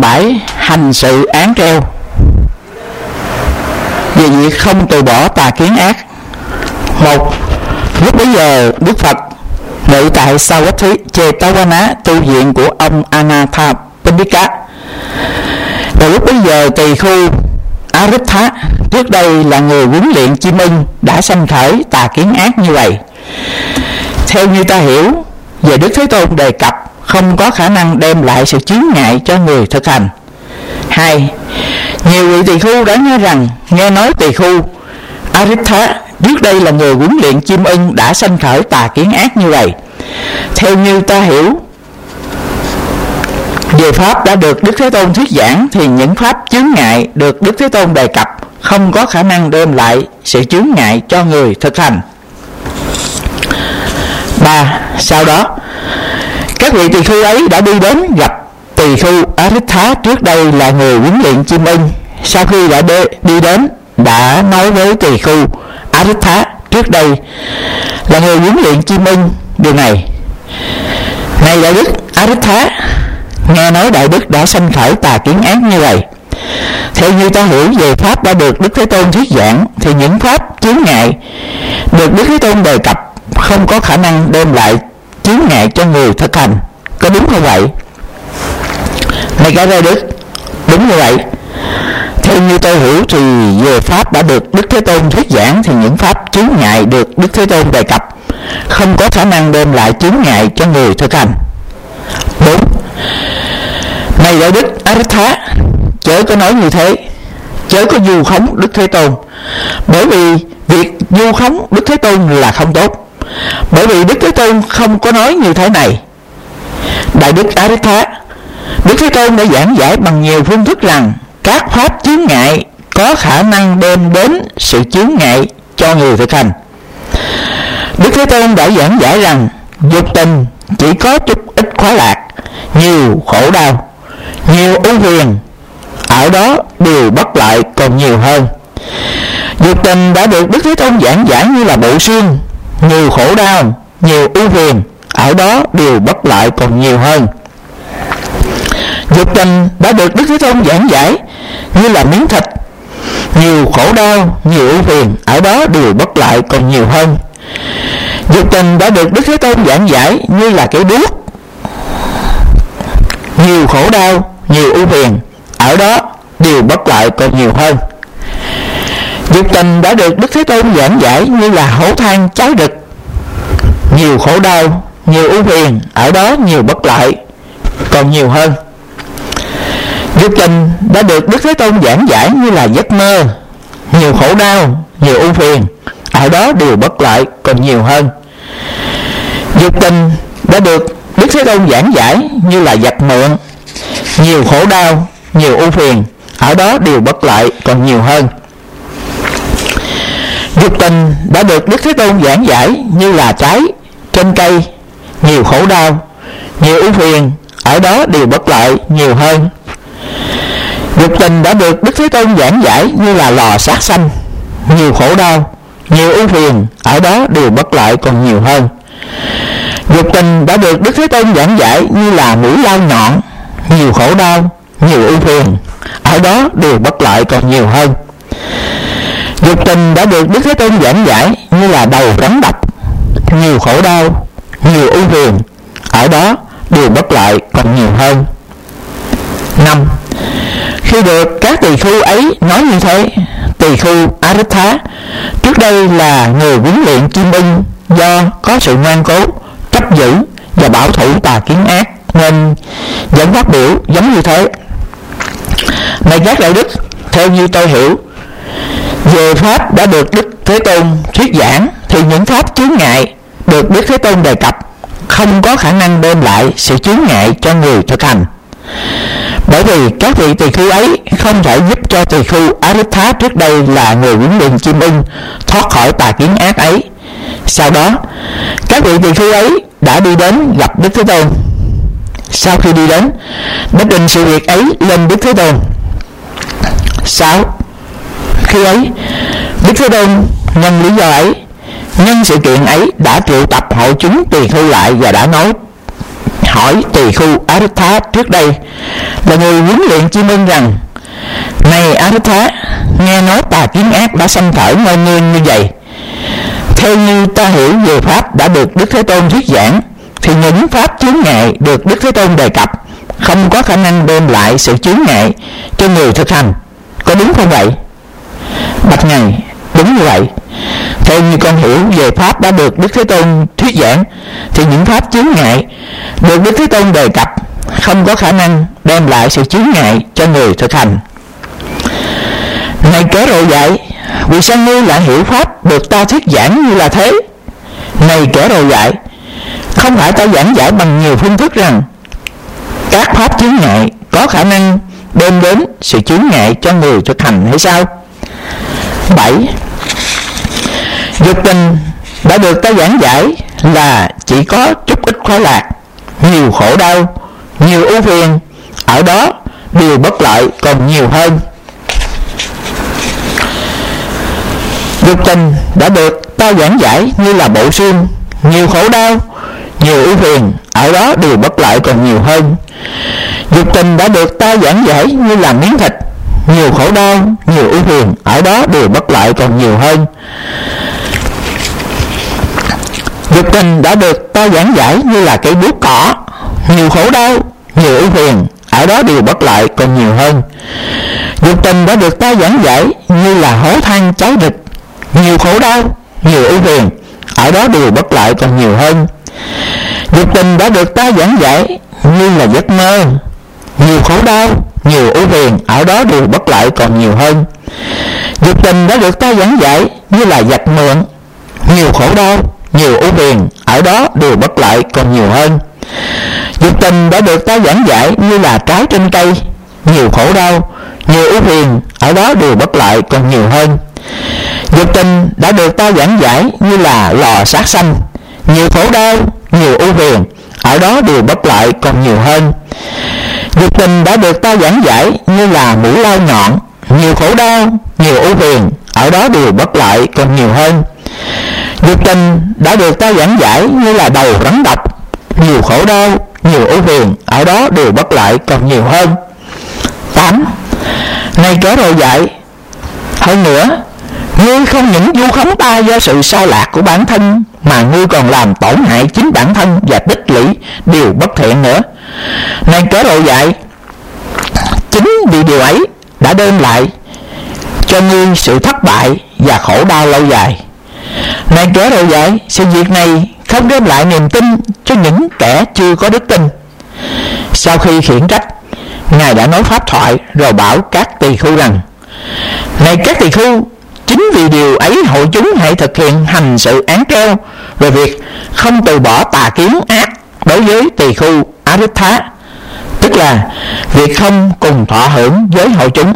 bãi hành sự án treo về việc không từ bỏ tà kiến ác. Một, lúc bấy giờ Đức Phật ngự tại Savatthi-Chetavana, tu viện của ông Anathapindika. Và lúc bấy giờ tỳ khu Aritha, trước đây là người huấn luyện chim ưng, đã sanh khởi tà kiến ác như vậy. Theo như ta hiểu về Đức Thế Tôn đề cập không có khả năng đem lại sự chướng ngại cho người thực hành. Hai, nhiều vị tỳ khu đã nghe nói tỳ khu Aritha trước đây là người huấn luyện chim ưng, đã sanh khởi tà kiến ác như vậy. Theo như ta hiểu về pháp đã được Đức Thế Tôn thuyết giảng, thì những pháp chướng ngại được Đức Thế Tôn đề cập không có khả năng đem lại sự chướng ngại cho người thực hành. 3. Sau đó các vị tỳ khu ấy đã đi đến gặp tỳ khu Aritha, trước đây là người huấn luyện chim ưng. Sau khi đã đi đến, đã nói với tỳ khu Aritha trước đây là người huấn luyện chim ưng điều này: này Đại Đức Aritha, nghe nói Đại Đức đã sanh khởi tà kiến ác như vậy. Theo như ta hiểu về pháp đã được Đức Thế Tôn thuyết giảng, thì những pháp chướng ngại được Đức Thế Tôn đề cập không có khả năng đem lại chướng ngại cho người thực hành. Có đúng không vậy? Này cả Đại Đức, đúng như vậy. Theo như tôi hiểu thì về pháp đã được Đức Thế Tôn thuyết giảng, thì những pháp chướng ngại được Đức Thế Tôn đề cập không có khả năng đem lại chướng ngại cho người thực hành. 4. Này Đại Đức Aritha, chớ có nói như thế, chớ có vu khống Đức Thế Tôn, bởi vì việc vu khống Đức Thế Tôn là không tốt. Bởi vì Đức Thế Tôn không có nói như thế này: Đại Đức Aritha, Đức Thế Tôn đã giảng giải bằng nhiều phương thức rằng các pháp chướng ngại có khả năng đem đến sự chướng ngại cho người thực hành. Đức Thế Tôn đã giảng giải rằng dục tình chỉ có chút ít khoái lạc, nhiều khổ đau, nhiều ưu phiền, ở đó điều bất lợi còn nhiều hơn. Dục tình đã được Đức Thế Tôn giảng giải như là bộ xương, nhiều khổ đau, nhiều ưu phiền, ở đó điều bất lợi còn nhiều hơn. Dục tình đã được Đức Thế Tôn giảng giải như là miếng thịt, nhiều khổ đau, nhiều ưu phiền, ở đó điều bất lợi còn nhiều hơn. Dục tình đã được Đức Thế Tôn giảng giải như là cái đuốc, nhiều khổ đau, nhiều ưu phiền, ở đó điều bất lợi còn nhiều hơn. Dục tình đã được Đức Thế Tôn giảng giải như là hổ than cháy rực, nhiều khổ đau, nhiều ưu phiền, ở đó nhiều bất lợi còn nhiều hơn. Dục tình đã được Đức Thế Tôn giảng giải như là giấc mơ, nhiều khổ đau, nhiều ưu phiền, ở đó điều bất lợi còn nhiều hơn. Dục tình đã được Đức Thế Tôn giảng giải như là giặc mượn, nhiều khổ đau, nhiều ưu phiền, ở đó điều bất lợi còn nhiều hơn. Dục tình đã được Đức Thế Tôn giảng giải như là trái trên cây, nhiều khổ đau, nhiều ưu phiền, ở đó điều bất lợi nhiều hơn. Dục tình đã được Đức Thế Tôn giảng giải như là lò sát sanh, nhiều khổ đau, nhiều ưu phiền, ở đó điều bất lợi còn nhiều hơn. Dục tình đã được Đức Thế Tôn giảng giải như là mũi lao nhọn, nhiều khổ đau, nhiều ưu phiền, ở đó điều bất lợi còn nhiều hơn. Dục tình đã được Đức Thế Tôn giảng giải như là đầu rắn độc, nhiều khổ đau, nhiều ưu phiền, ở đó điều bất lợi còn nhiều hơn. 5. Khi được các tỳ khu ấy nói như thế, tỳ khu Aritha trước đây là người huấn luyện chim ưng, do có sự ngoan cố, chấp giữ và bảo thủ tà kiến ác, nên dẫn phát biểu giống như thế: này các Đại Đức, theo như tôi hiểu về pháp đã được Đức Thế Tôn thuyết giảng, thì những pháp chướng ngại được Đức Thế Tôn đề cập không có khả năng đem lại sự chướng ngại cho người thực hành. Bởi vì các vị tỳ khu ấy không thể giúp cho tỳ khu Aritha trước đây là người huấn luyện chim ưng thoát khỏi tà kiến ác ấy. Sau đó các vị tỳ khu ấy đã đi đến gặp Đức Thế Tôn. Sau khi đi đến, đã trình sự việc ấy lên Đức Thế Tôn. 6. Khi ấy Đức Thế Tôn nhân lý do ấy, nhân sự kiện ấy, đã triệu tập hội chúng tỳ khu lại và đã nói hỏi tỳ khu Aritha trước đây là người huấn luyện chim ưng rằng: này Aritha, nghe nói tà kiến ác đã sanh khởi ngôi nương như vậy. Theo như ta hiểu về pháp đã được Đức Thế Tôn thuyết giảng, thì những pháp chướng ngại được Đức Thế Tôn đề cập không có khả năng đem lại sự chướng ngại cho người thực hành. Có đúng không vậy? Bạch Ngài, đúng như vậy. Theo như con hiểu về pháp đã được Đức Thế Tôn thuyết giảng, thì những pháp chướng ngại được Đức Thế Tôn đề cập không có khả năng đem lại sự chướng ngại cho người thực hành. Này kẻ rồ dại, vì sao ngươi lại hiểu pháp được ta thuyết giảng như là thế? Này kẻ rồ dại, không phải ta giảng giải bằng nhiều phương thức rằng các pháp chướng ngại có khả năng đem đến sự chướng ngại cho người thực hành hay sao? 7. Dục tình đã được ta giảng giải là chỉ có chút ít khoái lạc, nhiều khổ đau, nhiều ưu phiền, ở đó điều bất lợi còn nhiều hơn. Dục tình đã được ta giảng giải như là bộ xương, nhiều khổ đau, nhiều ưu phiền, ở đó điều bất lợi còn nhiều hơn. Dục tình đã được ta giảng giải như là miếng thịt, nhiều khổ đau, nhiều ưu phiền, ở đó điều bất lợi còn nhiều hơn. Dục tình đã được ta giảng giải như là cây đuốc cỏ, nhiều khổ đau, nhiều ưu phiền, ở đó điều bất lợi còn nhiều hơn. Dục tình đã được ta giảng giải như là hố than cháy rực, nhiều khổ đau, nhiều ưu phiền, ở đó điều bất lợi còn nhiều hơn. Dục tình đã được ta giảng giải như là giấc mơ, nhiều khổ đau, nhiều ưu phiền, ở đó điều bất lợi còn nhiều hơn. Dục tình đã được ta giảng giải như là giặc mượn, nhiều khổ đau, nhiều ưu phiền, ở đó điều bất lợi còn nhiều hơn. Dục tình đã được ta giảng giải như là trái trên cây, nhiều khổ đau, nhiều ưu phiền, ở đó điều bất lợi còn nhiều hơn. Dục tình đã được ta giảng giải như là lò sát sanh, nhiều khổ đau, nhiều ưu phiền, ở đó điều bất lợi còn nhiều hơn. Dục tình đã được ta giảng giải như là mũi lao nhọn, nhiều khổ đau, nhiều ưu phiền, ở đó điều bất lợi còn nhiều hơn. Dục tình đã được ta giảng giải như là đầu rắn độc, nhiều khổ đau, nhiều ưu phiền, ở đó điều bất lợi còn nhiều hơn. 8. Này kẻ rồ dại, hơn nữa, ngươi không những vu khống ta do sự sai lạc của bản thân, mà ngươi còn làm tổn hại chính bản thân và tích lũy điều bất thiện nữa. Này kẻ rồ dại, chính vì điều ấy đã đem lại cho ngươi sự thất bại và khổ đau lâu dài. Này kẻ rồ dại, sự việc này không đem lại niềm tin cho những kẻ chưa có đức tin. Sau khi khiển trách, Ngài đã nói pháp thoại rồi bảo các tỳ khưu rằng: này các tỳ khưu, chính vì điều ấy hội chúng hãy thực hiện hành sự án treo về việc không từ bỏ tà kiến ác đối với tỳ khưu Aritha, tức là việc không cùng thọ hưởng với hội chúng.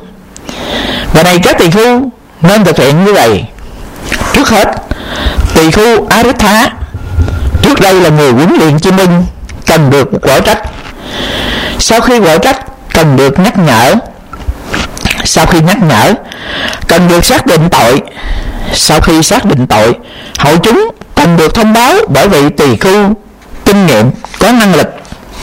Và này các tỳ khưu nên thực hiện như vậy. Trước hết, tỳ khưu Aritha trước đây là người huấn luyện chim ưng cần được quở trách. Sau khi quở trách cần được nhắc nhở. Sau khi nhắc nhở cần được xác định tội. Sau khi xác định tội, hội chúng cần được thông báo bởi vị tỳ khưu kinh nghiệm có năng lực.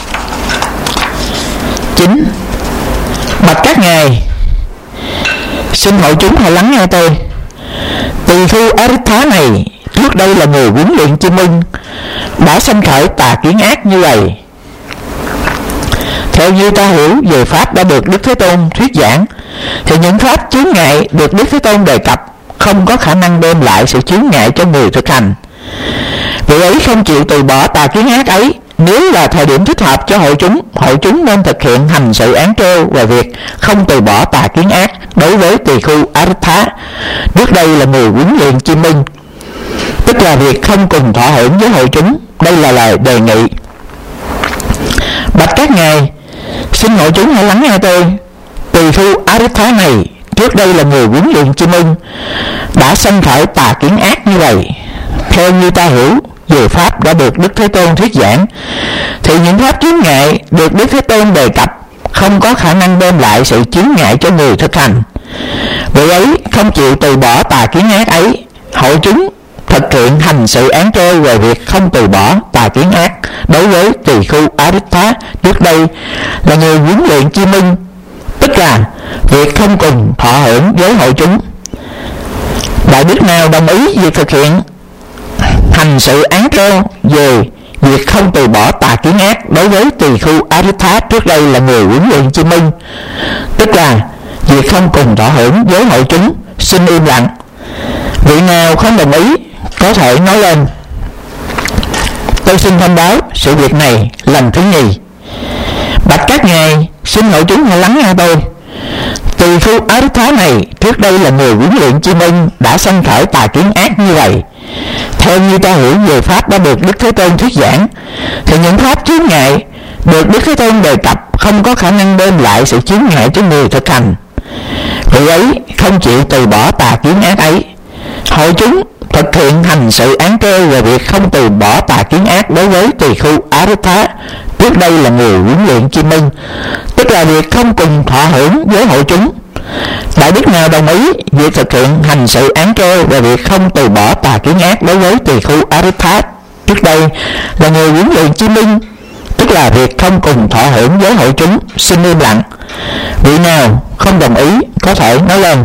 9. Bạch các ngài, xin hội chúng hãy lắng nghe tôi. Tỳ khưu Aritha này trước đây là người huấn luyện chim ưng đã sanh khởi tà kiến ác như vậy. Theo như ta hiểu về pháp đã được Đức Thế Tôn thuyết giảng, thì những pháp chướng ngại được Đức Thế Tôn đề cập không có khả năng đem lại sự chướng ngại cho người thực hành. Vì ấy không chịu từ bỏ tà kiến ác ấy. Nếu là thời điểm thích hợp cho hội chúng nên thực hiện hành sự án treo về việc không từ bỏ tà kiến ác đối với tỳ khưu Aritha, trước đây là người huấn luyện chim ưng, tức là việc không cùng thọ hưởng với hội chúng. Đây là lời đề nghị. Bạch các ngài, xin hội chúng hãy lắng nghe tôi. Tỳ khưu Aritha này trước đây là người huấn luyện chim ưng đã sanh khởi tà kiến ác như vậy. Theo như ta hiểu về pháp đã được Đức Thế Tôn thuyết giảng, thì những pháp chướng ngại được Đức Thế Tôn đề cập không có khả năng đem lại sự chướng ngại cho người thực hành. Vì ấy không chịu từ bỏ tà kiến ác ấy, hội chúng thực hiện hành sự án treo về việc không từ bỏ tà kiến ác đối với tỳ khưu A-rít-thá trước đây là người huấn luyện chi minh, tức là việc không cùng thọ hưởng với hội chúng. Đại đức nào đồng ý việc thực hiện hành sự án treo về việc không từ bỏ tà kiến ác đối với tỳ khưu A-rít-thá trước đây là người huấn luyện chi minh, tức là việc không cùng thọ hưởng với hội chúng, xin im lặng. Vị nào không đồng ý có thể nói lên. Tôi xin thông báo sự việc này lần thứ nhì. Bạch các ngài, xin hội chúng hãy lắng nghe tôi. Tỳ khưu A-rít-thá này trước đây là người huấn luyện chi minh đã sanh khởi tà kiến ác như vậy. Theo như ta hiểu về pháp đã được Đức Thế Tôn thuyết giảng, thì những pháp chướng ngại được Đức Thế Tôn đề cập không có khả năng đem lại sự chướng ngại cho người thực hành. Vì ấy không chịu từ bỏ tà kiến ác ấy. Hội chúng thực hiện hành sự án treo về việc không từ bỏ tà kiến ác đối với tỳ khưu A-rít-thá trước đây là người huấn luyện chi minh, tức là việc không cùng thọ hưởng với hội chúng. Đại đức nào đồng ý việc thực hiện hành sự án treo về việc không từ bỏ tà kiến ác đối với tỳ khưu A-rít-thá trước đây là người huấn luyện chi minh, tức là việc không cùng thọ hưởng với hội chúng, xin im lặng. Vị nào không đồng ý có thể nói lên.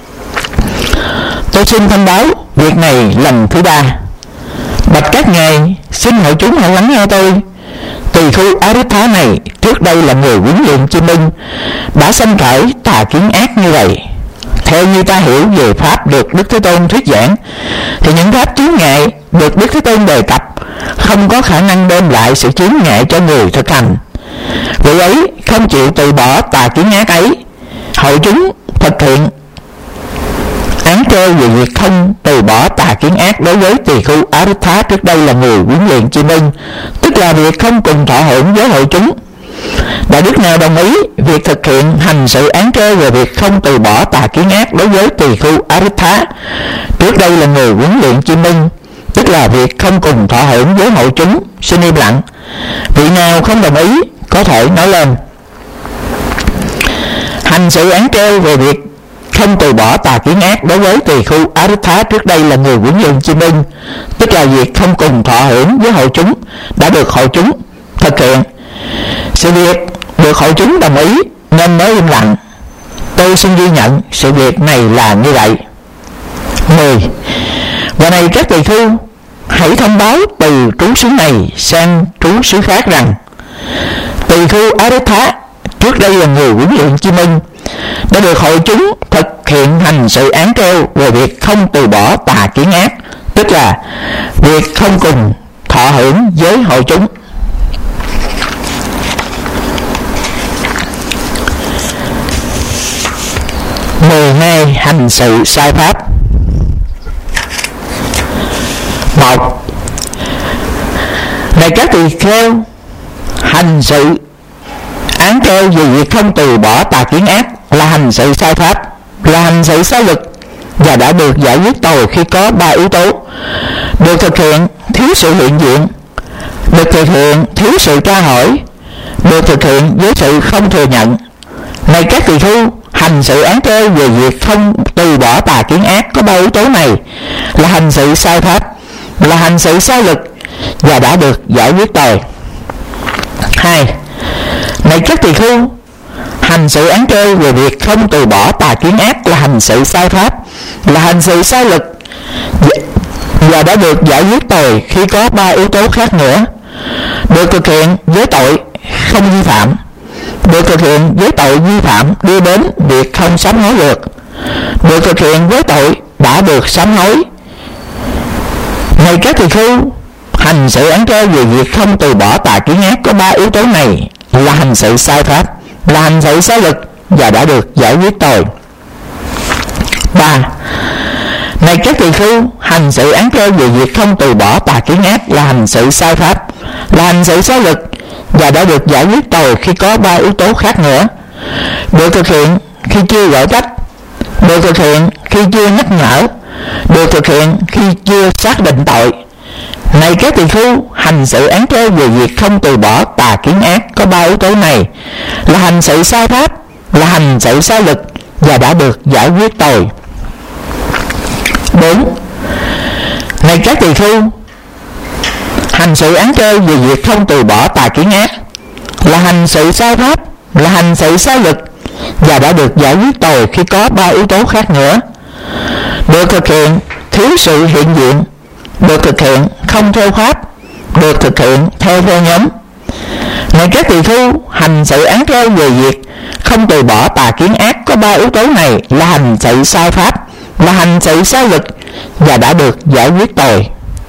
Tôi xin thông báo việc này lần thứ ba. Bạch các ngài, xin hội chúng hãy lắng nghe tôi. Tỳ khưu A-rít-thá này trước đây là người huấn luyện chi minh đã sanh khởi tà kiến ác như vậy. Theo như ta hiểu về pháp được Đức Thế Tôn thuyết giảng, thì những pháp chướng ngại được Đức Thế Tôn đề cập không có khả năng đem lại sự chướng ngại cho người thực hành. Vì ấy không chịu từ bỏ tà kiến ác ấy. Hội chúng thực hiện án treo về việc không từ bỏ tà kiến ác đối với tỳ khưu A-rít-thá trước đây là người huấn luyện chi minh, tức là việc không cùng thọ hưởng với hội chúng. Đại đức nào đồng ý việc thực hiện hành sự án treo về việc không từ bỏ tà kiến ác đối với tỳ khưu A-rít-thá trước đây là người huấn luyện chi minh, tức là việc không cùng thọ hưởng với hội chúng, xin im lặng. Vị nào không đồng ý có thể nói lên. Hành sự án treo về việc không từ bỏ tà kiến ác đối với tỳ khưu A-rít-thá trước đây là người huấn luyện chi minh, tức là việc không cùng thọ hưởng với hội chúng, đã được hội chúng thực hiện. Sự việc được hội chúng đồng ý nên mới im lặng. Tôi xin ghi nhận sự việc này là như vậy. 10. Và này các tỳ khưu, hãy thông báo từ trú xứ này sang trú xứ khác rằng tỳ khưu A-rít-thá trước đây là người huấn luyện chi minh đã được hội chúng thực hiện hành sự án treo về việc không từ bỏ tà kiến ác, tức là việc không cùng thọ hưởng với hội chúng. Hành sự sai pháp. 1. Này các tỳ kheo, hành sự án treo về việc không từ bỏ tà kiến ác là hành sự sai pháp, là hành sự sai lực, và đã được giải quyết tồi khi có 3 yếu tố: được thực hiện thiếu sự hiện diện, được thực hiện thiếu sự tra hỏi, được thực hiện với sự không thừa nhận. Này các tỳ khưu, hành sự án treo về việc không từ bỏ tà kiến ác có 3 yếu tố này là hành sự sai pháp, là hành sự sai lực, và đã được giải quyết tồi. 2. Này các tỳ khưu, hành sự án treo về việc không từ bỏ tà kiến ác là hành sự sai pháp, là hành sự sai lực, và đã được giải quyết tồi khi có 3 yếu tố khác nữa: được thực hiện với tội không vi phạm, được thực hiện với tội vi phạm đưa đến việc không sám hối được thực hiện với tội đã được sám hối. Này các tỳ khưu, hành sự án treo về việc không từ bỏ tà kiến ác có 3 yếu tố này là hành sự sai pháp, là hành sự sai lực, và đã được giải quyết tồi. 3. Này các tỳ khưu, hành sự án treo về việc không từ bỏ tà kiến ác là hành sự sai pháp, là hành sự sai lực, và đã được giải quyết tồi khi có 3 yếu tố khác nữa: được thực hiện khi chưa gọi trách, được thực hiện khi chưa nhắc nhở, được thực hiện khi chưa xác định tội. Này các tỳ khưu, hành sự án treo về việc không từ bỏ tà kiến ác có 3 yếu tố này là hành sự sai pháp, là hành sự sai lực, và đã được giải quyết tồi. 4. Này các tỳ khưu, hành sự án treo về việc không từ bỏ tà kiến ác là hành sự sai pháp, là hành sự sai lực, và đã được giải quyết tồi khi có 3 yếu tố khác nữa: được thực hiện thiếu sự hiện diện, được thực hiện không theo pháp, được thực hiện theo nhóm. Này các tỳ khưu, hành sự án treo về việc không từ bỏ tà kiến ác có 3 yếu tố này là hành sự sai pháp, là hành sự sai lực, và đã được giải quyết tồi.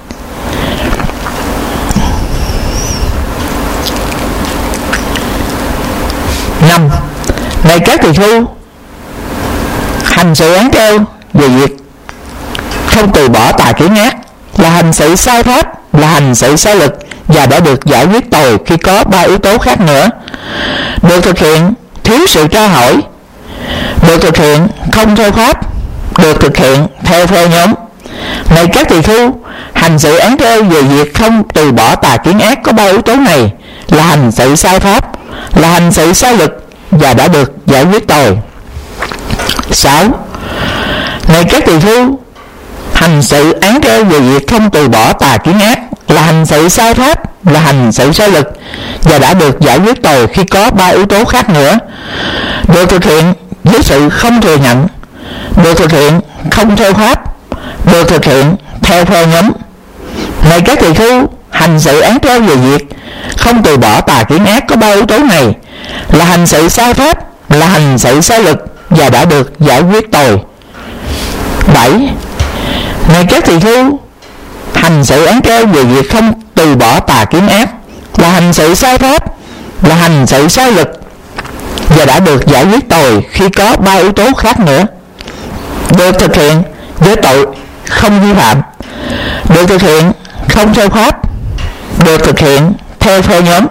Năm, này các tỳ khưu, hành sự án treo về việc không từ bỏ tà kiến ác là hành sự sai pháp, là hành sự sai lực, và đã được giải quyết tồi khi có 3 yếu tố khác nữa: được thực hiện thiếu sự tra hỏi, được thực hiện không theo pháp, được thực hiện theo phe nhóm. Này các tỳ khưu, hành sự án treo về việc không từ bỏ tà kiến ác có 3 yếu tố này là hành sự sai pháp, là hành sự sai lực, và đã được giải quyết tồi. 6. Này các tỳ khưu, hành sự án treo về việc không từ bỏ tà kiến ác là hành sự sai pháp, là hành sự sai lực, và đã được giải quyết tồi khi có 3 yếu tố khác nữa: được thực hiện với sự không thừa nhận, được thực hiện không theo pháp, được thực hiện theo phe nhóm. Này các tỳ khưu, hành sự án treo về việc không từ bỏ tà kiến ác có 3 yếu tố này là hành sự sai pháp, là hành sự sai lực, và đã được giải quyết tồi. 7. Này các tỳ khưu, hành sự án treo về việc không từ bỏ tà kiến ác là hành sự sai pháp, là hành sự sai lực, và đã được giải quyết tồi khi có 3 yếu tố khác nữa: được thực hiện với tội không vi phạm, được thực hiện không theo pháp, được thực hiện theo phe nhóm.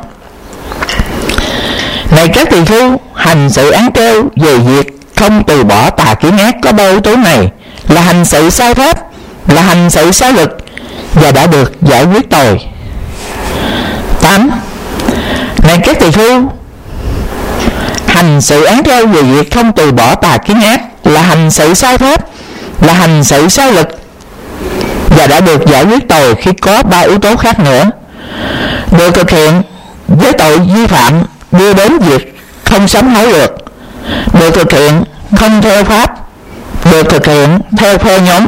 Này các tỳ khưu, hành sự án treo về việc không từ bỏ tà kiến ác có 3 yếu tố này là hành sự sai pháp, là hành sự sai lực, và đã được giải quyết tồi. 8. Này các tỳ khưu, hành sự án treo về việc không từ bỏ tà kiến ác là hành sự sai pháp, là hành sự sai lực, và đã được giải quyết tồi khi có 3 yếu tố khác nữa: được thực hiện với tội vi phạm đưa đến việc không sám hối được, được thực hiện không theo pháp, được thực hiện theo phe nhóm.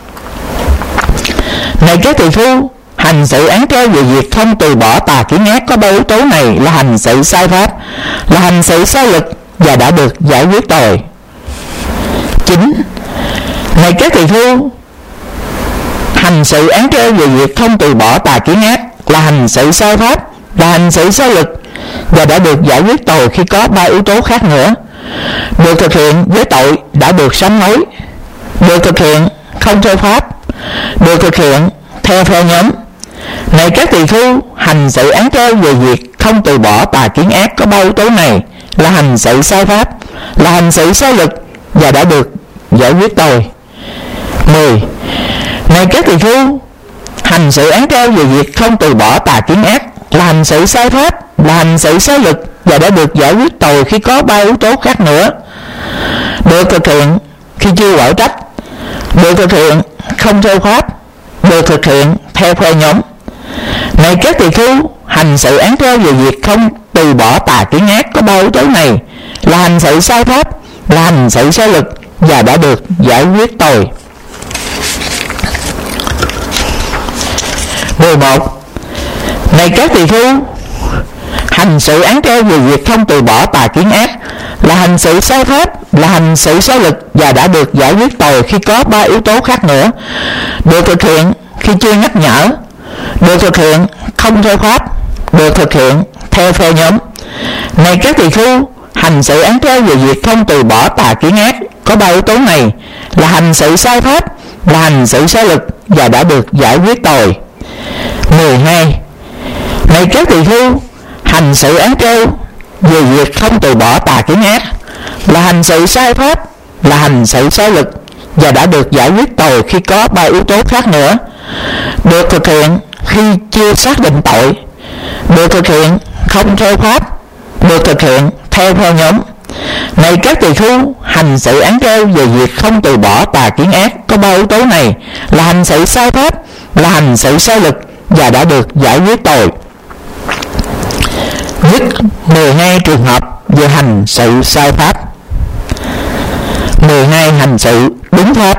Này các tỳ khưu, hành sự án treo về việc không từ bỏ tà kiến ác có 3 yếu tố này là hành sự sai pháp, là hành sự sai lực, và đã được giải quyết tồi. 9. Này các tỳ khưu, hành sự án treo về việc không từ bỏ tà kiến ác là hành sự sai pháp, là hành sự sai lực, và đã được giải quyết tồi khi có 3 yếu tố khác nữa: được thực hiện với tội đã được sám hối, được thực hiện không theo pháp, được thực hiện theo phe nhóm. Này các tỳ khưu, hành sự án treo về việc không từ bỏ tà kiến ác có 3 yếu tố này là hành sự sai pháp, là hành sự sai lực, và đã được giải quyết tồi. 10. Này các tỳ khưu, hành sự án treo về việc không từ bỏ tà kiến ác là hành sự sai pháp, là hành sự sai lực, và đã được giải quyết tồi khi có 3 yếu tố khác nữa: được thực hiện khi chưa quở trách, được thực hiện không theo pháp, được thực hiện theo phe nhóm. Này các tỳ khưu, hành sự án treo về việc không từ bỏ tà kiến ác có 3 yếu tố này là hành sự sai pháp, là hành sự sai lực, và đã được giải quyết tồi. 11. Này các tỳ khưu, hành sự án treo về việc không từ bỏ tà kiến ác là hành sự sai pháp, là hành sự sai lực, và đã được giải quyết tồi khi có 3 yếu tố khác nữa: được thực hiện khi chưa nhắc nhở, được thực hiện không theo pháp, được thực hiện theo phe nhóm. Này các tỳ khưu, hành sự án treo về việc không từ bỏ tà kiến ác có 3 yếu tố này là hành sự sai pháp, là hành sự sai lực, và đã được giải quyết tồi. 12. Này các tỳ khưu, hành sự án treo về việc không từ bỏ tà kiến ác là hành sự sai pháp, là hành sự sai lực, và đã được giải quyết tồi khi có 3 yếu tố khác nữa: được thực hiện khi chưa xác định tội, được thực hiện không theo pháp, được thực hiện theo phe nhóm. Này các tỳ khưu, hành sự án treo về việc không từ bỏ tà kiến ác có 3 yếu tố này là hành sự sai pháp, là hành sự sai lực và đã được giải quyết tội. Dứt 12 trường hợp về hành sự sai pháp. 12 hành sự đúng pháp.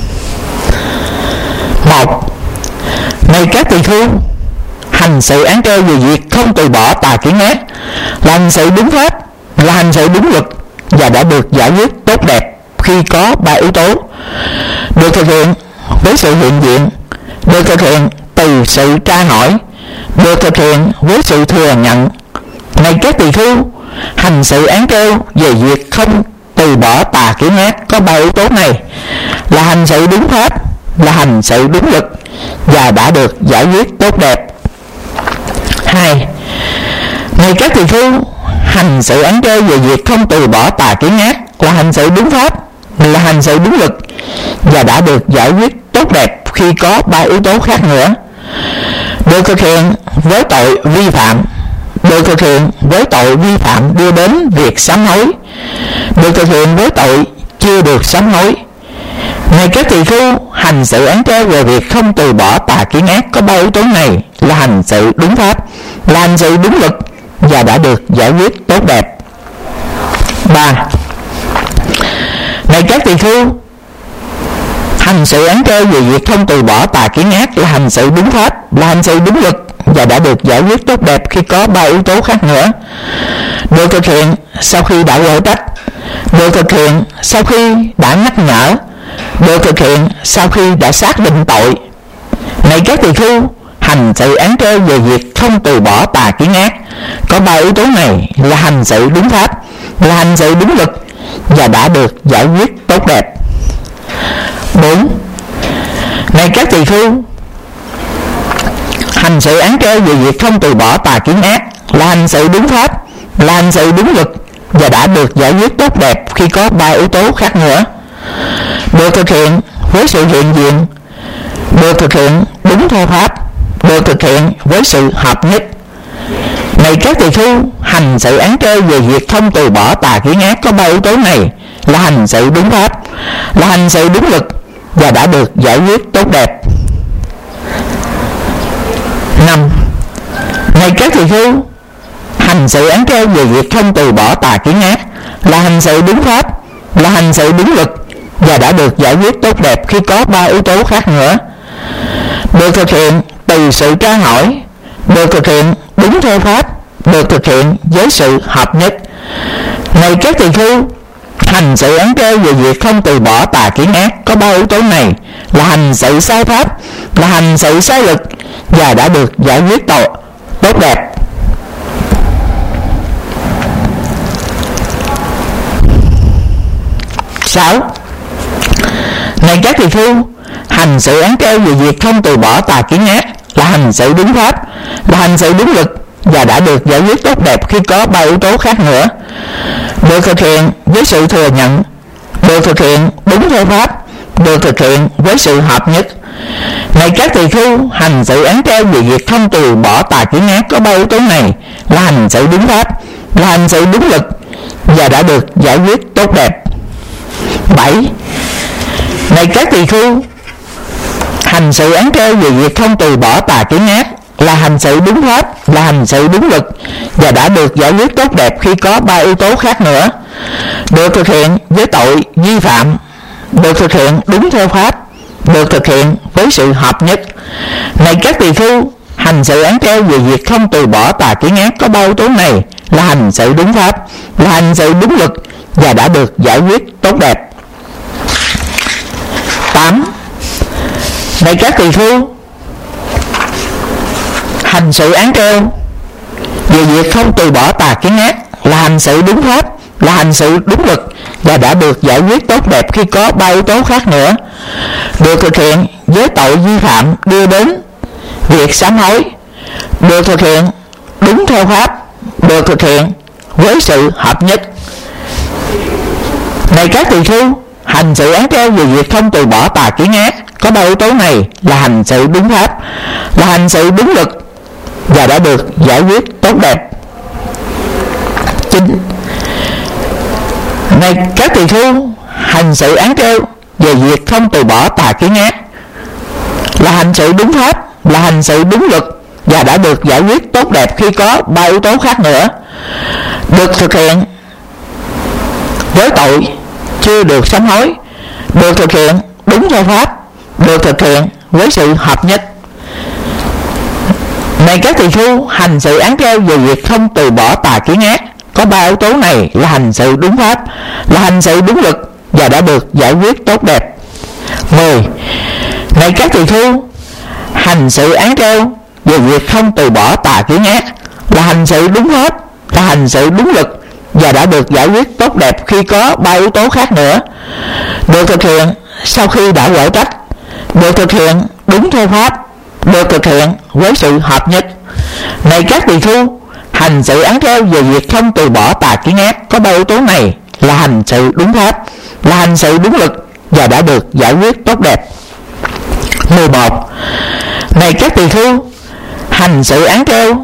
1. Này các tỳ khưu, hành sự án treo về việc không từ bỏ tà kiến ác là hành sự đúng pháp, là hành sự đúng luật và đã được giải quyết tốt đẹp khi có 3 yếu tố: được thực hiện với sự hiện diện, được thực hiện từ sự tra hỏi, được thực hiện với sự thừa nhận. Này các tỳ khưu, hành sự án treo về việc không từ bỏ tà kiến ác có 3 yếu tố này là hành sự đúng pháp, là hành sự đúng luật và đã được giải quyết tốt đẹp. 2. Này các tỳ khưu, hành sự án treo về việc không từ bỏ tà kiến ác là hành sự đúng pháp, là hành sự đúng luật và đã được giải quyết tốt đẹp khi có 3 yếu tố khác nữa: được thực hiện với tội vi phạm, được thực hiện với tội vi phạm đưa đến việc sám hối, được thực hiện với tội chưa được sám hối. Này các tỳ khưu, hành sự án treo về việc không từ bỏ tà kiến ác có 3 yếu tố này là hành sự đúng pháp, là hành sự đúng luật và đã được giải quyết tốt đẹp. 3. Này các tỳ khưu, hành sự án treo về việc không từ bỏ tà kiến ác là hành sự đúng pháp, là hành sự đúng luật và đã được giải quyết tốt đẹp khi có 3 yếu tố khác nữa: được thực hiện sau khi đã quở trách, được thực hiện sau khi đã nhắc nhở, được thực hiện sau khi đã xác định tội. Này các tỳ khưu, hành sự án treo về việc không từ bỏ tà kiến ác có 3 yếu tố này là hành sự đúng pháp, là hành sự đúng luật và đã được giải quyết tốt đẹp. 4. Này các tỳ khưu, hành sự án treo về việc không từ bỏ tà kiến ác là hành sự đúng pháp, là hành sự đúng luật và đã được giải quyết tốt đẹp khi có 3 yếu tố khác nữa: được thực hiện với sự hiện diện, được thực hiện đúng theo pháp, được thực hiện với sự hợp nhất. Này các tỳ khưu, hành sự án treo về việc không từ bỏ tà kiến ác có 3 yếu tố này là hành sự đúng pháp, là hành sự đúng luật và đã được giải quyết tốt đẹp. 5. Này các tỳ khưu, hành sự án treo về việc không từ bỏ tà kiến ác là hành sự đúng pháp, là hành sự đúng luật và đã được giải quyết tốt đẹp khi có 3 yếu tố khác nữa: được thực hiện từ sự tra hỏi, được thực hiện đúng theo pháp, được thực hiện với sự hợp nhất. Này các tỳ khưu, hành sự án treo về việc không từ bỏ tà kiến ác có 3 yếu tố này là hành sự sai pháp, là hành sự sai lực và đã được giải quyết tốt đẹp. 6. Này các tỳ khưu, hành sự án treo về việc không từ bỏ tà kiến ác là hành sự đúng pháp, là hành sự đúng luật và đã được giải quyết tốt đẹp khi có 3 yếu tố khác nữa: được thực hiện với sự thừa nhận, được thực hiện đúng theo pháp, được thực hiện với sự hợp nhất. Này các tỳ khưu, hành sự án treo về việc không từ bỏ tà kiến ác có 3 yếu tố này là hành sự đúng pháp, là hành sự đúng luật và đã được giải quyết tốt đẹp. 7. Này các tỳ khưu, hành sự án treo về việc không từ bỏ tà kiến ác là hành sự đúng pháp, là hành sự đúng luật và đã được giải quyết tốt đẹp khi có 3 yếu tố khác nữa: được thực hiện với tội vi phạm, được thực hiện đúng theo pháp, được thực hiện với sự hợp nhất. Này các tỳ khưu, hành sự án treo về việc không từ bỏ tà kiến ác có 3 yếu tố này là hành sự đúng pháp, là hành sự đúng luật và đã được giải quyết tốt đẹp. 8. Này các tỳ khưu, hành sự án treo về việc không từ bỏ tà kiến ác là hành sự đúng pháp, là hành sự đúng luật và đã được giải quyết tốt đẹp khi có 3 yếu tố khác nữa: được thực hiện với tội vi phạm đưa đến việc sám hối, được thực hiện đúng theo pháp, được thực hiện với sự hợp nhất. Này các tỳ khưu, hành sự án treo về việc không từ bỏ tà kiến ác có 3 yếu tố này là hành sự đúng pháp, là hành sự đúng luật và đã được giải quyết tốt đẹp. 9. Này các tỳ khưu, hành sự án treo về việc không từ bỏ tà kiến ác là hành sự đúng pháp, là hành sự đúng luật và đã được giải quyết tốt đẹp khi có 3 yếu tố khác nữa: được thực hiện với tội chưa được sám hối, được thực hiện đúng theo pháp, được thực hiện với sự hợp nhất. Này các tỳ khưu, hành sự án treo về việc không từ bỏ tà kiến ác có 3 yếu tố này là hành sự đúng pháp, là hành sự đúng luật và đã được giải quyết tốt đẹp. 10. Này các tỳ khưu, hành sự án treo về việc không từ bỏ tà kiến ác là hành sự đúng pháp, là hành sự đúng luật và đã được giải quyết tốt đẹp khi có 3 yếu tố khác nữa: được thực hiện sau khi đã quở trách, được thực hiện đúng theo pháp, được thực hiện với sự hợp nhất. Này các tỳ khưu, hành sự án treo về việc không từ bỏ tà kiến ác có 3 yếu tố này là hành sự đúng pháp, là hành sự đúng luật và đã được giải quyết tốt đẹp. 11. Này các tỳ khưu, hành sự án treo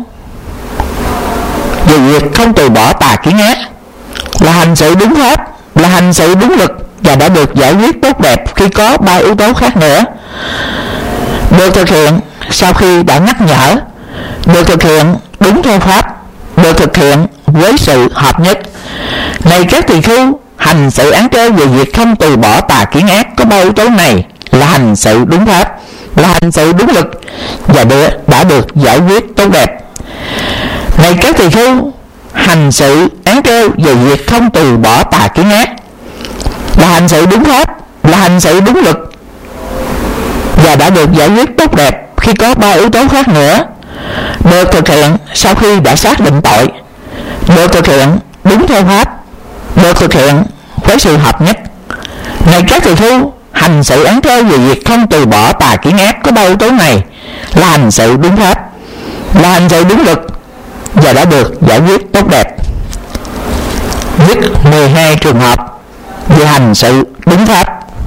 về việc không từ bỏ tà kiến ác là hành sự đúng pháp, là hành sự đúng luật và đã được giải quyết tốt đẹp khi có 3 yếu tố khác nữa: được thực hiện sau khi đã nhắc nhở, được thực hiện đúng theo pháp, được thực hiện với sự hợp nhất. Này các tỳ khưu, hành sự án treo về việc không từ bỏ tà kiến ác có 3 yếu tố này là hành sự đúng pháp, là hành sự đúng luật và đã được giải quyết tốt đẹp. Này các tỳ khưu, hành sự án treo về việc không từ bỏ tà kiến ác là hành sự đúng pháp, là hành sự đúng luật và đã được giải quyết tốt đẹp khi có 3 yếu tố khác nữa: được thực hiện sau khi đã xác định tội, được thực hiện đúng theo pháp, được thực hiện với sự hợp nhất. Này các tỳ khưu, hành sự án treo về việc không từ bỏ tà kiến ác có 3 yếu tố này là hành sự đúng pháp, là hành sự đúng luật và đã được giải quyết tốt đẹp. Viết 12 trường hợp về hành sự đúng pháp.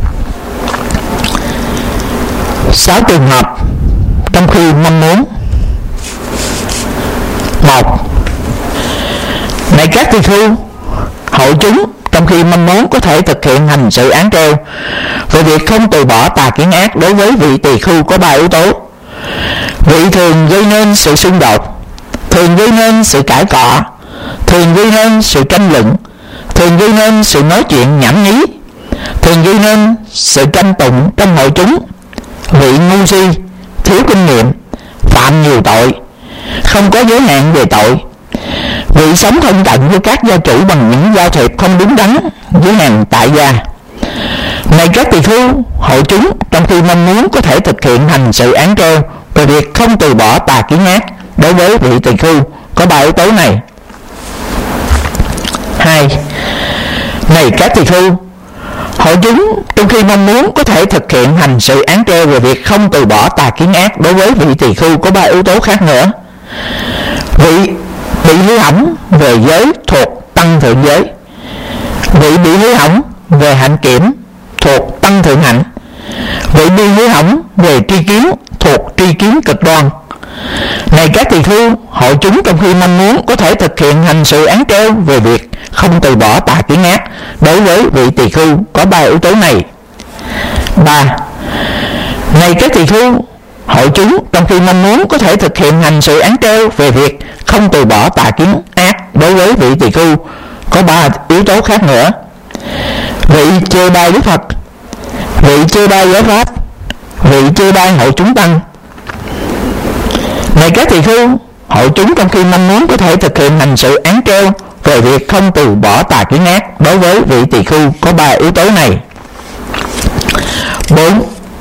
6 trường hợp trong khi mong muốn. 1. Này các tỳ khưu, hội chúng trong khi mong muốn có thể thực hiện hành sự án treo về việc không từ bỏ tà kiến ác đối với vị tỳ khưu có 3 yếu tố: vị thường gây nên sự xung đột, thường gây nên sự cãi cọ, thường gây nên sự tranh luận, thường gây nên sự nói chuyện nhảm nhí, thường gây nên sự tranh tụng trong hội chúng, vị ngu si, thiếu kinh nghiệm, phạm nhiều tội, không có giới hạn về tội, vị sống thân cận với các gia chủ bằng những giao thiệp không đúng đắn với hàng tại gia. Này các tỳ khưu, hội chúng trong khi mong muốn có thể thực hiện hành sự án treo về việc không từ bỏ tà kiến ác đối với vị tỳ khưu có 3 yếu tố này. 2. Này các tỳ khưu, hội chúng trong khi mong muốn có thể thực hiện hành sự án treo về việc không từ bỏ tà kiến ác đối với vị tỳ khưu có 3 yếu tố khác nữa: vị bị hư hỏng về giới thuộc tăng thượng giới, vị bị hư hỏng về hạnh kiểm thuộc tăng thượng hạnh, vị bị hư hỏng về tri kiến thuộc tri kiến cực đoan. Này các tỳ khưu, hội chúng trong khi mong muốn có thể thực hiện hành sự án treo về việc không từ bỏ tà kiến ác đối với vị tỳ khưu có 3 yếu tố này. 3. Này các tỳ khưu, hội chúng trong khi mong muốn có thể thực hiện hành sự án treo về việc không từ bỏ tà kiến ác đối với vị tỳ khưu có 3 yếu tố khác nữa: vị chê bai Đức Phật, vị chê bai giáo pháp, vị chê bai hội chúng tăng. Này các tỳ khưu, hội chúng trong khi mong muốn có thể thực hiện hành sự án treo về việc không từ bỏ tà kiến ác đối với vị tỳ khưu có 3 yếu tố này. 4.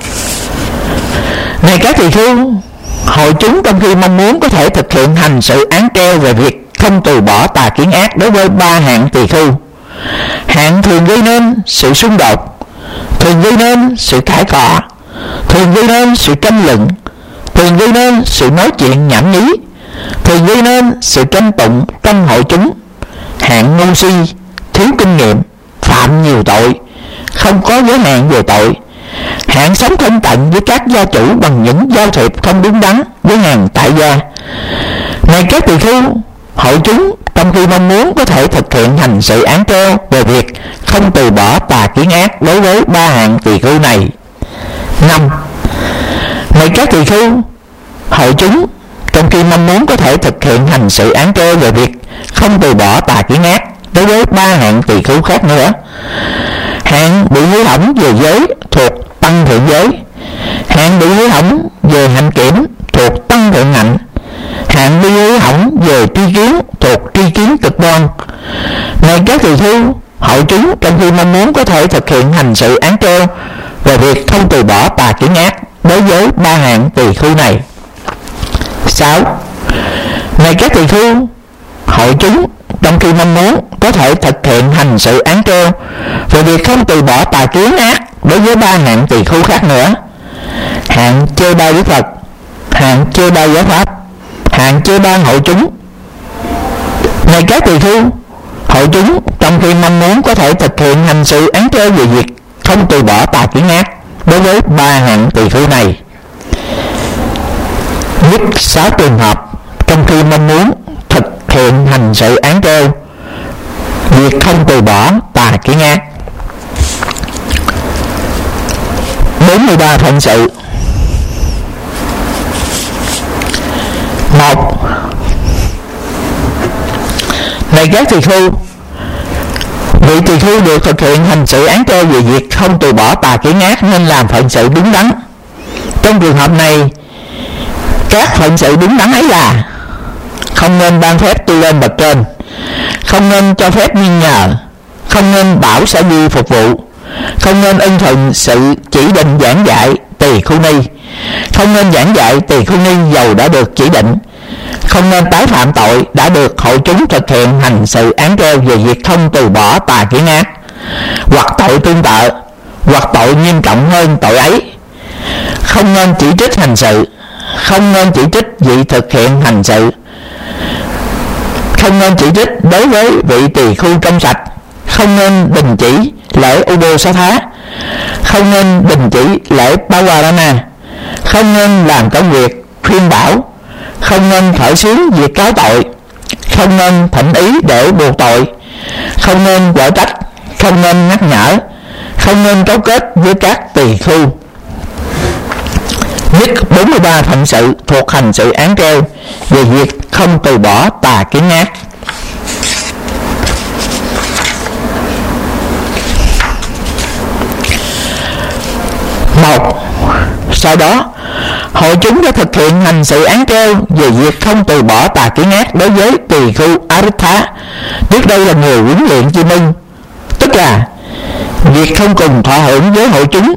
Này các tỳ khưu, hội chúng trong khi mong muốn có thể thực hiện hành sự án treo về việc không từ bỏ tà kiến ác đối với 3 hạng tỳ khưu: hạng thường gây nên sự xung đột, thường gây nên sự cãi cọ, thường gây nên sự tranh luận, thường gây nên sự nói chuyện nhảm nhí, thường gây nên sự tranh tụng trong hội chúng, hạng ngu si, thiếu kinh nghiệm, phạm nhiều tội, không có giới hạn về tội, hạng sống thân cận với các gia chủ bằng những giao thiệp không đúng đắn với hàng tại gia. Này các tỳ khưu, hội chúng trong khi mong muốn có thể thực hiện hành sự án treo về việc không từ bỏ tà kiến ác đối với 3 hạng tỳ khưu này. 5. Này các tỳ khưu, hội chúng trong khi mong muốn có thể thực hiện hành sự án treo về việc không từ bỏ tà kiến ác đối với 3 hạng tỳ khưu khác nữa. Hạng bị hư hỏng về giới thuộc tăng thượng giới, hạng bị hư hỏng về hạnh kiểm thuộc tăng thượng hạnh, hạng bị hư hỏng về tri kiến thuộc tri kiến cực đoan. Này các tỳ khưu, hội chúng trong khi mong muốn có thể thực hiện hành sự án treo về việc không từ bỏ tà kiến ác đối với 3 hạng tỳ khưu này. 6. Này các tỳ khưu, hội chúng trong khi mong muốn có thể thực hiện hành sự án treo về việc không từ bỏ tà kiến ác đối với 3 hạng tỳ khưu khác nữa. Hạng chê bai Đức Phật, hạng chê bai giáo pháp, hạng chê bai hội chúng. Này các tỳ khưu, hội chúng trong khi mong muốn có thể thực hiện hành sự án treo về việc không từ bỏ tà kiến ác đối với 3 hạng tỳ khưu này. Nhất 6 trường hợp trong khi mong muốn thực hiện hành sự án treo việc không từ bỏ tà kiến ác. 43 phận sự. 1. Này các tỳ khưu, vị tỳ khưu được thực hiện hành sự án treo về việc không từ bỏ tà kiến ác nên làm phận sự đúng đắn. Trong trường hợp này, các phận sự đúng đắn ấy là: không nên ban phép tu lên bậc trên, không nên cho phép nghi nhờ, không nên bảo sa di phục vụ, không nên ưng thuận sự chỉ định giảng dạy tỳ khưu ni, không nên giảng dạy tỳ khưu ni dầu đã được chỉ định, không nên tái phạm tội đã được hội chúng thực hiện hành sự án treo về việc không từ bỏ tà kiến ác, hoặc tội tương tự, hoặc tội nghiêm trọng hơn tội ấy. Không nên chỉ trích hành sự, không nên chỉ trích vị thực hiện hành sự, không nên chỉ trích đối với vị tỳ khưu trong sạch, không nên đình chỉ lễ Ubosatha, không nên đình chỉ lễ Pavarana, không nên làm công việc khuyên bảo, không nên khởi xướng việc cáo tội, không nên thỉnh ý để buộc tội, không nên quở trách, không nên nhắc nhở, không nên cấu kết với các tỳ khưu. Nhất 43 phận sự thuộc hành sự án treo về việc không từ bỏ tà kiến ác. 1. Sau đó, hội chúng đã thực hiện hành sự án treo về việc không từ bỏ tà kiến ác đối với tỳ khưu Aritha, trước đây là người huấn luyện chim ưng, tức là việc không cùng thọ hưởng với hội chúng.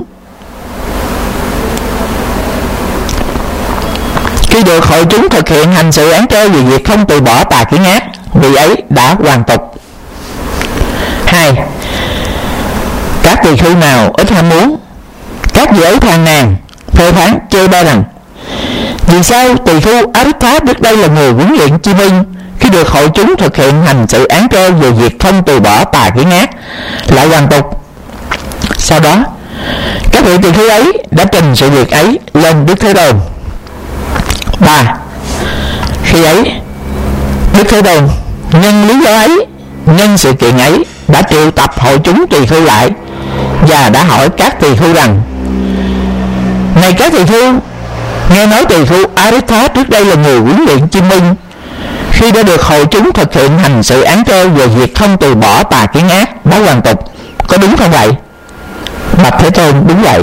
Khi được hội chúng thực hiện hành sự án treo về việc không từ bỏ tà kiến ác, vị ấy đã hoàn tục. 2. Các tỳ khưu nào ít ham muốn, các vị ấy phàn nàn, phê phán chê bai rằng: vì sao tỳ khưu Aritha trước đây là người huấn luyện chim ưng, khi được hội chúng thực hiện hành sự án treo về việc không từ bỏ tà kiến ác lại hoàn tục? Sau đó, các vị tỳ khưu ấy đã trình sự việc ấy lên Đức Thế Tôn. 3. Khi ấy, Đức Thế Tôn nhân lý do ấy, nhân sự kiện ấy, đã triệu tập hội chúng tỳ khưu lại và đã hỏi các tỳ khưu rằng: này các tỳ khưu, nghe nói tỳ khưu Aritha trước đây là người huấn luyện chim ưng, khi đã được hội chúng thực hiện hành sự án treo về việc không từ bỏ tà kiến ác đã hoàn tục, có đúng không vậy? Bạch Thế Tôn, đúng vậy.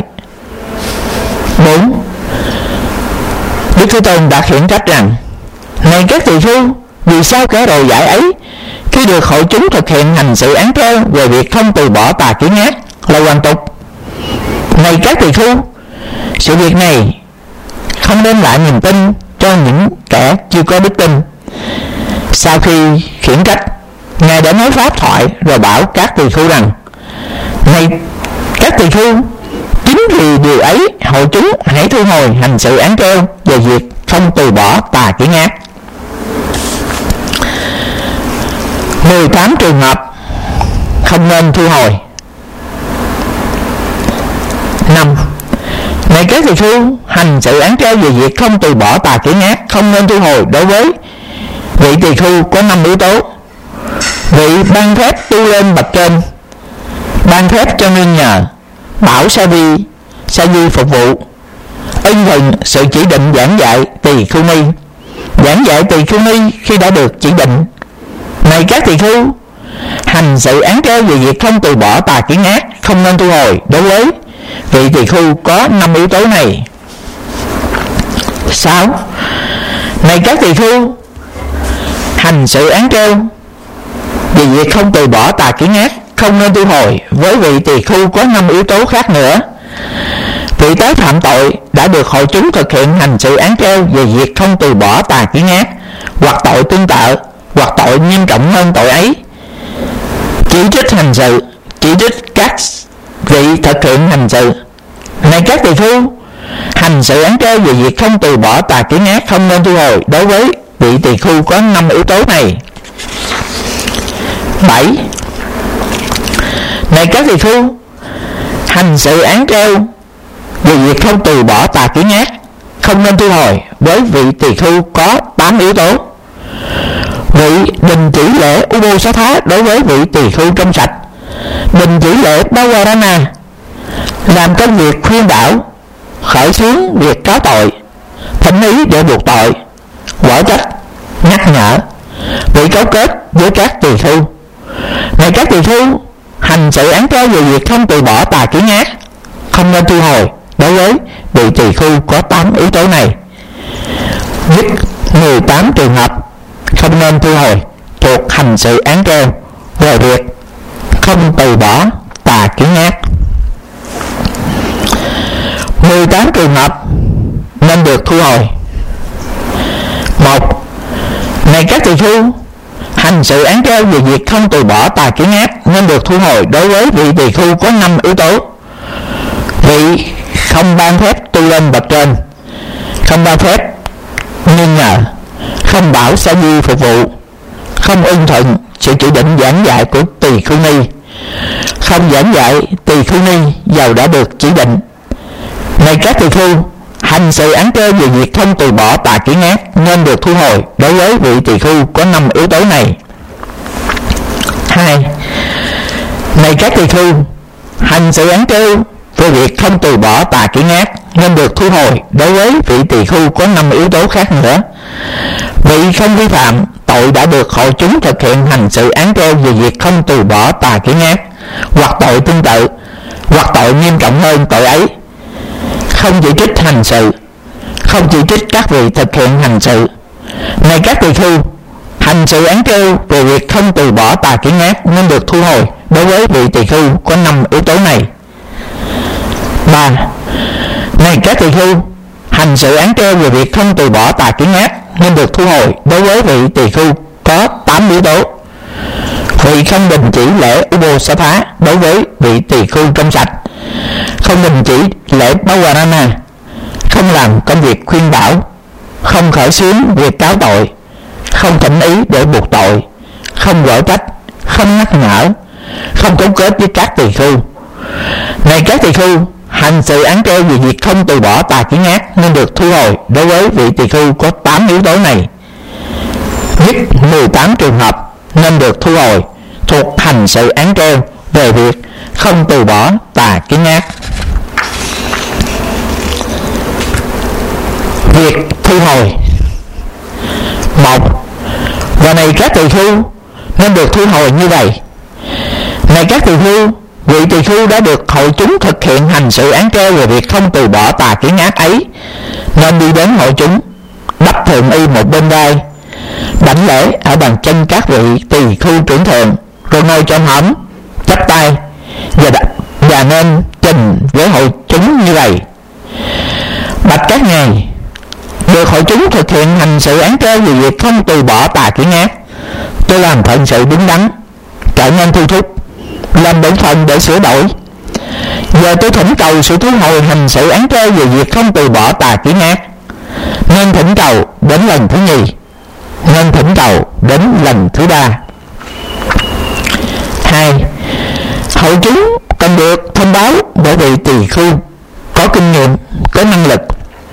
4. Đức Thế Tôn đã khiển trách rằng: này các tỳ khưu, vì sao kẻ đồ dại ấy khi được hội chúng thực hiện hành sự án treo về việc không từ bỏ tà kiến ác là hoàn tục? Này các tỳ khưu, sự việc này không đem lại niềm tin cho những kẻ chưa có đức tin. Sau khi khiển trách, Ngài đã nói pháp thoại rồi bảo các tỳ khưu rằng: này các tỳ khưu, chính vì điều ấy hội chúng hãy thu hồi hành sự án treo về việc không từ bỏ tà kiến ác. 18 trường hợp không nên thu hồi. 5. Này các tỳ khưu, hành sự án treo về việc không từ bỏ tà kiến ác không nên thu hồi đối với vị tỳ khưu có 5 yếu tố: vị ban phép tu lên bậc trên, ban phép cho nương nhờ, bảo sa di phục vụ, ưng thuận sự chỉ định giảng dạy tỳ khưu ni. Giảng dạy tỳ khưu ni khi đã được chỉ định. Này các tỳ khưu, hành sự án treo về việc không từ bỏ tà kiến ác không nên thu hồi đối với vị tỳ khưu có 5 yếu tố này. 6. Này các tỳ khưu, hành sự án treo về việc không từ bỏ tà kiến ác không nên thu hồi với vị tỳ khưu có 5 yếu tố khác nữa. Vị tái phạm tội đã được hội chúng thực hiện hành sự án treo về việc không từ bỏ tà kiến ác, hoặc tội tương tự, hoặc tội nghiêm trọng hơn tội ấy. Chỉ trích hành sự, chỉ trích các vị thực hiện hành sự. Này các tỳ khưu, hành sự án treo về việc không từ bỏ tà kiến ác không nên thu hồi đối với vị tỳ khưu có 5 yếu tố này. 7. Này các tỳ khưu, hành sự án treo về việc không từ bỏ tà kiến ác không nên thu hồi với vị tỳ khưu có 8 yếu tố. Vị đình chỉ lễ Ubosatha đối với vị tỳ khưu trong sạch. Đình chỉ lễ Bawarana làm công việc khuyên bảo, khởi xướng việc cáo tội, thỉnh ý để buộc tội, quở trách, nhắc nhở, vị cấu kết với các tỳ khưu. Này các tỳ khưu, hành sự án treo về việc không từ bỏ tà kiến ác không nên thu hồi đối với vị tỳ khưu có 8 yếu tố này. Nhất 18 trường hợp không nên thu hồi thuộc hành sự án treo về việc không từ bỏ tà kiến ác. 18 trường hợp nên được thu hồi. 1. Này các tỳ khưu, hành sự án treo về việc không từ bỏ tà kiến ác nên được thu hồi đối với vị tỳ khưu có 5 yếu tố. Vị không ban phép tu lên bậc trên, không ban phép nghi ngờ, không bảo sa di phục vụ, không ưng thuận sự chỉ định giảng dạy của tỳ khưu ni, không giảng dạy tỳ khưu ni dầu đã được chỉ định. Này các tỳ khưu, hành sự án treo về việc không từ bỏ tà kiến ác nên được thu hồi đối với vị tỳ khưu có 5 yếu tố này. 2. Này các tỳ khưu, hành sự án treo về việc không từ bỏ tà kiến ác nên được thu hồi đối với vị tỳ khưu có 5 yếu tố khác nữa. Vị không vi phạm tội đã được hội chúng thực hiện hành sự án treo về việc không từ bỏ tà kiến ác, hoặc tội tương tự, hoặc tội nghiêm trọng hơn tội ấy. Không chỉ trích hành sự, không chỉ trích các vị thực hiện hành sự. Này các tỳ khưu, hành sự án treo về việc không từ bỏ tà kiến ác nên được thu hồi đối với vị tỳ khưu có 5 yếu tố này. 3. Này các tỳ khưu, hành sự án treo về việc không từ bỏ tà kiến ác nên được thu hồi đối với vị tỳ khưu có 8 yếu tố. Vị không đình chỉ lễ Ubosatha đối với vị tỳ khưu trong sạch, không đình chỉ lễ Bawarana, không làm công việc khuyên bảo, không khởi xướng việc cáo tội, không thỉnh ý để buộc tội, không quở trách, không nhắc nhở, không cấu kết với các tỳ khưu. Này các tỳ khưu, hành sự án treo về việc không từ bỏ tà kiến ác nên được thu hồi đối với vị tỳ khưu có 8 yếu tố này. Nhất 18 trường hợp nên được thu hồi thuộc hành sự án treo về việc không từ bỏ tà kiến ác. Việc thu hồi. 1. Và này các tỳ khưu nên được thu hồi như vậy. Này các tỳ khưu, vị tỳ khưu đã được hội chúng thực hiện hành sự án treo về việc không từ bỏ tà kiến ác ấy nên đi đến hội chúng, đắp thượng y một bên vai, đảnh lễ ở bàn chân các vị tỳ khưu trưởng thượng, rồi ngồi trong hõm, chắp tay và nên trình với hội chúng như vậy: bạch các ngài, được hội chúng thực hiện hành sự án treo về việc không từ bỏ tà kiến ác, tôi làm phận sự đúng đắn, trở nên thu thúc, làm bổn phận để sửa đổi. Giờ tôi thỉnh cầu sự thu hồi hành sự án treo về việc không từ bỏ tà kiến ác, nên thỉnh cầu đến lần thứ nhì, nên thỉnh cầu đến lần thứ 3. 2. Hội chúng cần được thông báo bởi vị tỳ khưu có kinh nghiệm, có năng lực: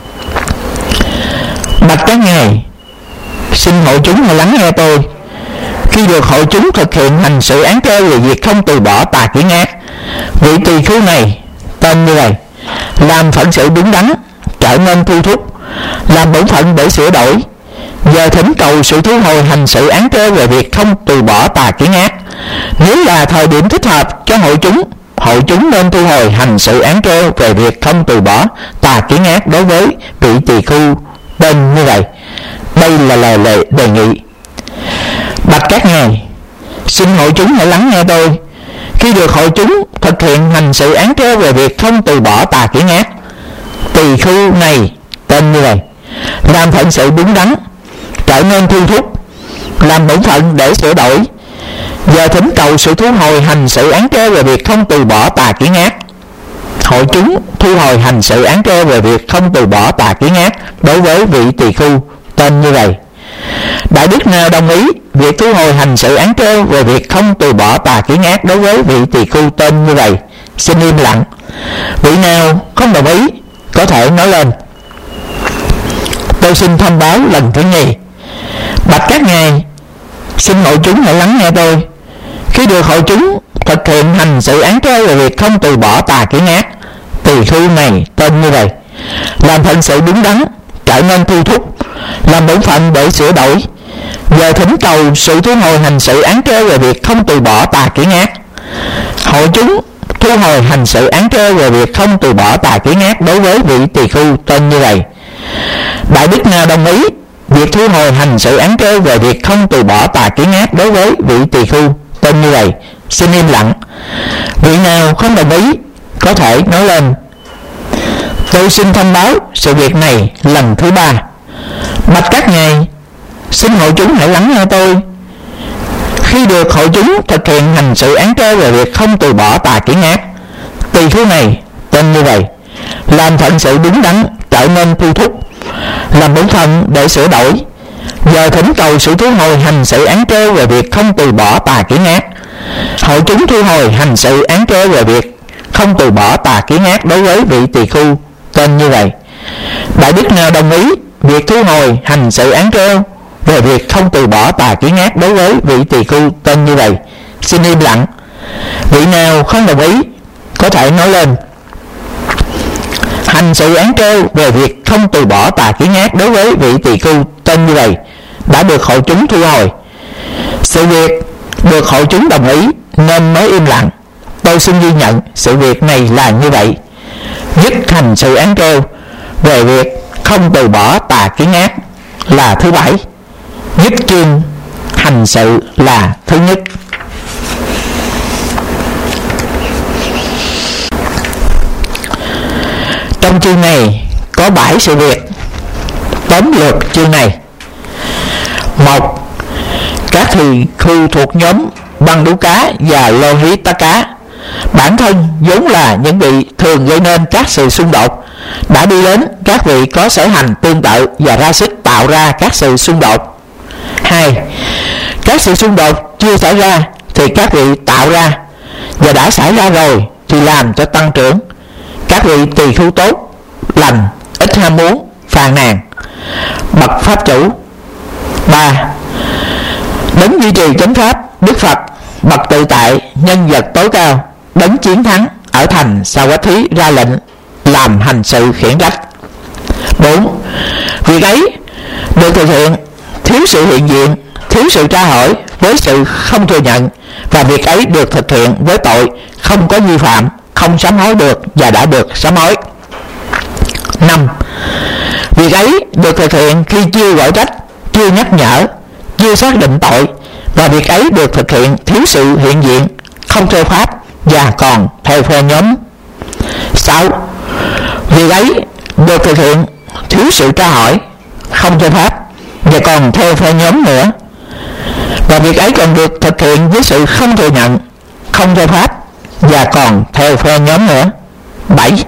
bạch các ngài, xin hội chúng hãy lắng nghe tôi. Khi được hội chúng thực hiện hành sự án treo về việc không từ bỏ tà kiến ác, vị tỳ khưu này tên như vậy, làm phận sự đúng đắn, trở nên thu thúc, làm bổn phận để sửa đổi. Giờ thỉnh cầu sự thu hồi hành sự án treo về việc không từ bỏ tà kiến ác. Nếu là thời điểm thích hợp cho hội chúng nên thu hồi hành sự án treo về việc không từ bỏ tà kiến ác đối với vị tỳ khưu tên như vậy. Đây là lời đề nghị. Bạch các ngài, xin hội chúng hãy lắng nghe tôi. Khi được hội chúng thực hiện hành sự án treo về việc không từ bỏ tà kiến ác, tỳ khưu này tên như vậy làm phận sự đúng đắn, trở nên thu thúc, làm bổn phận để sửa đổi. Giờ thỉnh cầu sự thu hồi hành sự án treo về việc không từ bỏ tà kiến ác. Hội chúng thu hồi hành sự án treo về việc không từ bỏ tà kiến ác đối với vị tỳ khưu tên như vậy. Đại đức nào đồng ý việc thu hồi hành sự án treo về việc không từ bỏ tà kiến ác đối với vị tỳ khưu tên như vậy, xin im lặng. Vị nào không đồng ý có thể nói lên. Tôi xin thông báo lần thứ nhì. Bạch các ngài, xin hội chúng hãy lắng nghe tôi. Khi được hội chúng thực hiện hành sự án treo về việc không từ bỏ tà kiến ác, tỳ khưu này tên như vậy làm phận sự đúng đắn, trở nên thu thúc, làm bổn phận để sửa đổi. Giờ thỉnh cầu sự thu hồi hành sự án treo về việc không từ bỏ tà kiến ác. Hội chúng thu hồi hành sự án treo về việc không từ bỏ tà kiến ác đối với vị tỳ khưu tên như vậy. Đại đức nào đồng ý việc thu hồi hành sự án treo về việc không từ bỏ tà kiến ác đối với vị tỳ khưu tên như vậy, xin im lặng. Vị nào không đồng ý có thể nói lên. Tôi xin thông báo sự việc này lần thứ ba. Bạch các ngài, xin hội chúng hãy lắng nghe tôi. Khi được hội chúng thực hiện hành sự án treo về việc không từ bỏ tà kiến ác, tỳ khưu này tên như vậy làm phận sự đúng đắn, trở nên thu thúc, làm bổn phận để sửa đổi. Giờ thỉnh cầu sự thu hồi hành sự án treo về việc không từ bỏ tà kiến ác. Hội chúng thu hồi hành sự án treo về việc không từ bỏ tà kiến ác đối với vị tỳ khưu tên như vậy. Đại đức nào đồng ý việc thu hồi hành sự án treo về việc không từ bỏ tà kiến ác đối với vị tỳ khưu tên như vậy, xin im lặng. Vị nào không đồng ý có thể nói lên. Hành sự án treo về việc không từ bỏ tà kiến ác đối với vị tỳ khưu tên như vậy đã được hội chúng thu hồi. Sự việc được hội chúng đồng ý nên mới im lặng. Tôi xin ghi nhận sự việc này là như vậy. Dứt hành sự án treo về việc không từ bỏ tà kiến ác là thứ bảy. Dứt chương hành sự là thứ nhất. Trong chương này có 7 sự việc. Tóm lược chương này: 1. Các tỳ khưu thuộc nhóm Băng Đú Cá và Lô Hí Tá Cá bản thân vốn là những vị thường gây nên các sự xung đột, đã đi đến các vị có sở hành tương tự và ra sức tạo ra các sự xung đột. 2. Các sự xung đột chưa xảy ra thì các vị tạo ra, và đã xảy ra rồi thì làm cho tăng trưởng. Các vị tỳ khưu tốt, lành, ít ham muốn, phàn nàn. Bậc pháp chủ. 3. Đấng duy trì chánh pháp, Đức Phật, bậc tự tại, nhân vật tối cao, đấng chiến thắng ở thành Sa Quát Thí ra lệnh làm hành sự khiển trách. 4. Việc ấy được thực hiện thiếu sự hiện diện, thiếu sự tra hỏi với sự không thừa nhận, và việc ấy được thực hiện với tội không có vi phạm, không sám hối được và đã được sám hối. 5. Việc ấy được thực hiện khi chưa gọi trách, chưa nhắc nhở, chưa xác định tội, và việc ấy được thực hiện thiếu sự hiện diện, không theo pháp và còn theo phe nhóm. 6. Việc ấy được thực hiện thiếu sự tra hỏi, không theo pháp và còn theo phe nhóm nữa, và việc ấy còn được thực hiện với sự không thừa nhận, không theo pháp và còn theo phe nhóm nữa. 7.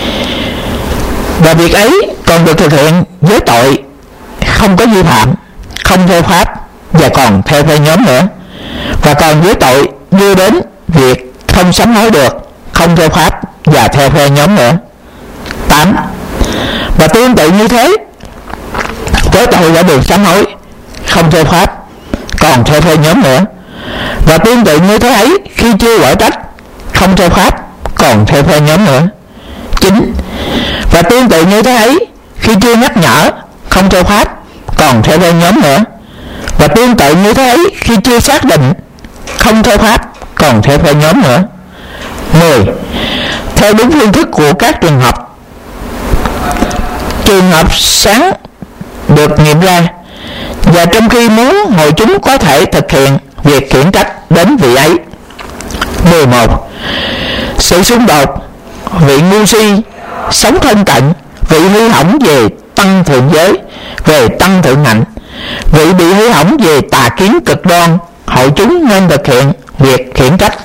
Và việc ấy còn được thực hiện với tội không có vi phạm, không theo pháp và còn theo phe nhóm nữa, và còn với tội đưa đến việc không sám hối được, không theo pháp và theo phe nhóm nữa. 8. Và tương tự như thế, với tội đã được sám hối, không theo pháp, còn theo phe nhóm nữa, và tương tự như thế ấy khi chưa quả trách, không theo pháp, còn theo phe nhóm nữa. 9. Và tương tự như thế ấy, khi chưa nhắc nhở, không theo pháp, còn theo phe nhóm nữa. Và tương tự như thế ấy, khi chưa xác định, không theo pháp, còn theo phe nhóm nữa. 10. Theo đúng phương thức của các trường hợp sáng được nghiệm ra, và trong khi muốn hội chúng có thể thực hiện việc khiển trách đến vị ấy. 11. Sự xung đột, vị ngu si sống thân cận, vị hư hỏng về tăng thượng giới, về tăng thượng hạnh, vị bị hư hỏng về tà kiến cực đoan, hội chúng nên thực hiện việc khiển trách.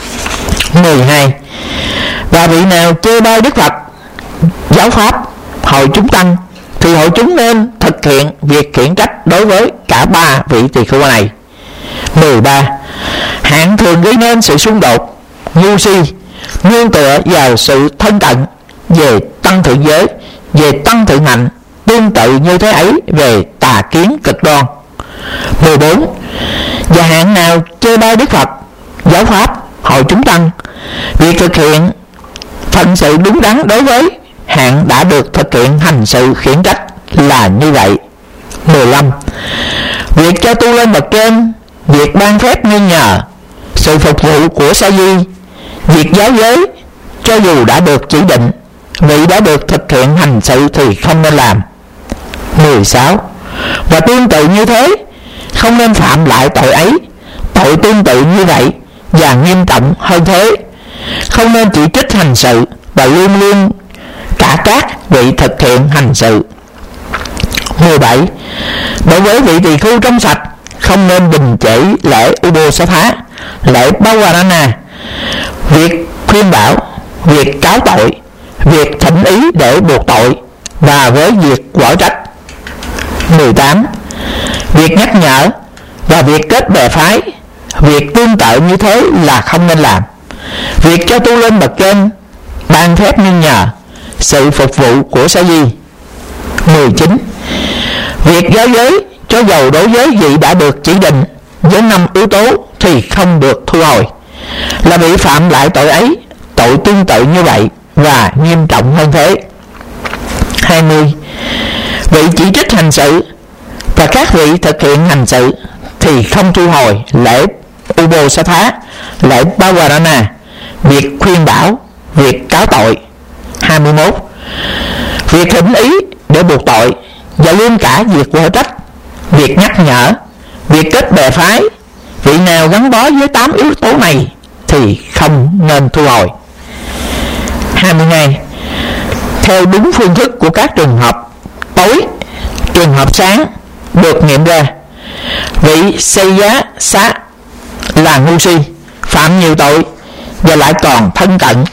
12. Và vị nào chê bai Đức Phật, giáo pháp, hội chúng tăng, thì hội chúng nên thực hiện việc khiển trách đối với cả ba vị tỳ khưu này. 13. Hạng thường gây nên sự xung đột, ngu si, nương tựa vào sự thân cận về tăng thượng giới, về tăng thượng hạnh, tương tự như thế ấy về tà kiến cực đoan. 14. Và hạng nào chê bai Đức Phật, giáo pháp, hội chúng tăng, việc thực hiện phận sự đúng đắn đối với hạng đã được thực hiện hành sự khiển trách là như vậy. 15. Việc cho tu lên bậc trên, việc ban phép nương nhờ, sự phục vụ của sa di, việc giáo giới, cho dù đã được chỉ định, vị đã được thực hiện hành sự thì không nên làm. 16. Và tương tự như thế, không nên phạm lại tội ấy, tội tương tự như vậy và nghiêm trọng hơn thế, không nên chỉ trích hành sự và luôn luôn cả các vị thực hiện hành sự. 17. Đối với vị tỳ khưu trong sạch, không nên đình trễ lễ Ubosatha, lễ Bawarana, việc khuyên bảo, việc cáo tội, việc thỉnh ý để buộc tội, và với việc quở trách. 18. Việc nhắc nhở và việc kết bè phái, việc tương tự như thế là không nên làm. Việc cho tu lên bậc trên, ban phép nương nhờ, sự phục vụ của sa di. 19. Việc giáo giới, cho dầu đối với vị đã được chỉ định với 5 yếu tố thì không được thu hồi, là bị phạm lại tội ấy, tội tương tự như vậy và nghiêm trọng hơn thế. 20. Vị chỉ trích hành sự và các vị thực hiện hành sự thì không thu hồi lễ Ubosatha, lễ Bawarana, việc khuyên bảo, việc cáo tội. 21. Việc thỉnh ý để buộc tội và luôn cả việc quở trách, việc nhắc nhở, việc kết bè phái, vị nào gắn bó với 8 yếu tố này thì không nên thu hồi. 22. Theo đúng phương thức của các trường hợp tối, trường hợp sáng được nghiệm ra, vị xây giá xá là ngu si, phạm nhiều tội và lại còn thân cận.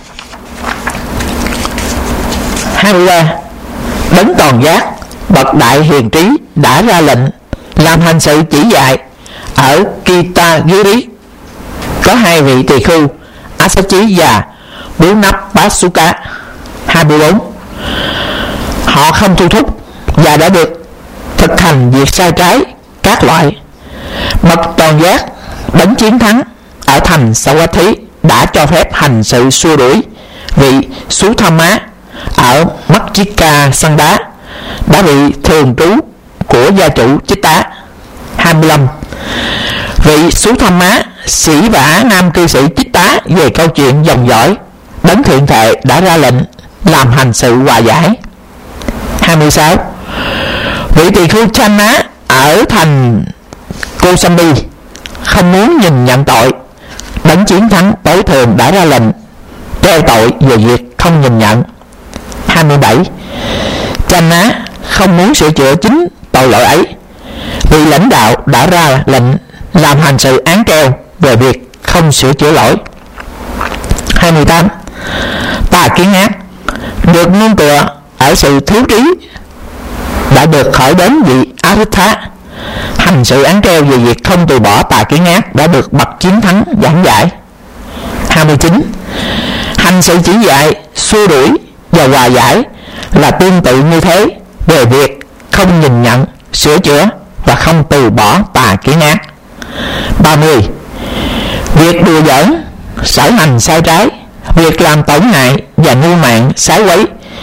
23. Đấng toàn giác, bậc đại hiền trí đã ra lệnh làm hành sự chỉ dạy ở Kitagiri. Có 2 vị tỳ khưu, Asachi và Bunapasuka. 24. Họ không thu thúc và đã được thực hành việc sai trái các loại. Bậc toàn giác, đấng chiến thắng ở thành Sawathi đã cho phép hành sự xua đuổi vị Sutama ở Majjika Sanda đã bị thường trú của gia chủ Chitta. 25. Vị Sutama sĩ vả nam cư sĩ Chitta về câu chuyện dòng dõi, đấng thiện thệ đã ra lệnh làm hành sự hòa giải. 26. Vị tỳ khưu Channa ở thành Kosambi không muốn nhìn nhận tội, đấng chiến thắng tối thượng đã ra lệnh treo tội về việc không nhìn nhận. 27. Channa không muốn sửa chữa chính tội lỗi ấy, vị lãnh đạo đã ra lệnh làm hành sự án treo về việc không sửa chữa lỗi. 28. Tà kiến ác được nương tựa ở sự thiếu trí đã được khởi đến vị Aritha, hành sự án treo về việc không từ bỏ tà kiến ác đã được bậc chiến thắng giảng giải. 29. Hành sự chỉ dạy, xua đuổi và hòa giải là tương tự như thế về việc không nhìn nhận, sửa chữa và không từ bỏ tà kiến ác. 30. Việc đùa giỡn, sở hành sai trái, việc làm tổn hại và ngu mạng sái quấy,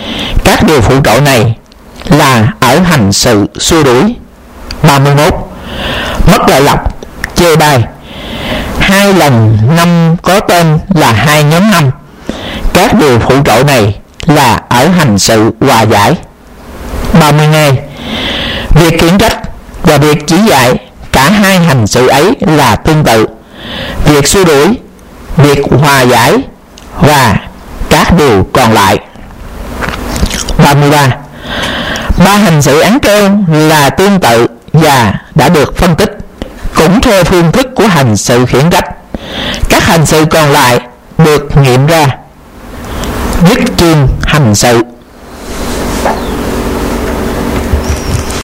Các điều phụ trợ này là ở hành sự xua đuổi. 31. Mất lợi lộc, chê bai. 2 lần năm có tên là 2 nhóm năm. Các điều phụ trợ này là ở hành sự hòa giải. 32. Việc khiển trách và việc chỉ dạy, cả hai hành sự ấy là tương tự. Việc xua đuổi, việc hòa giải và các điều còn lại. 33. 3 hành sự án treo là tương tự và đã được phân tích cũng theo phương thức của hành sự khiển trách. Các hành sự còn lại được nghiệm ra. Nhất chương hành sự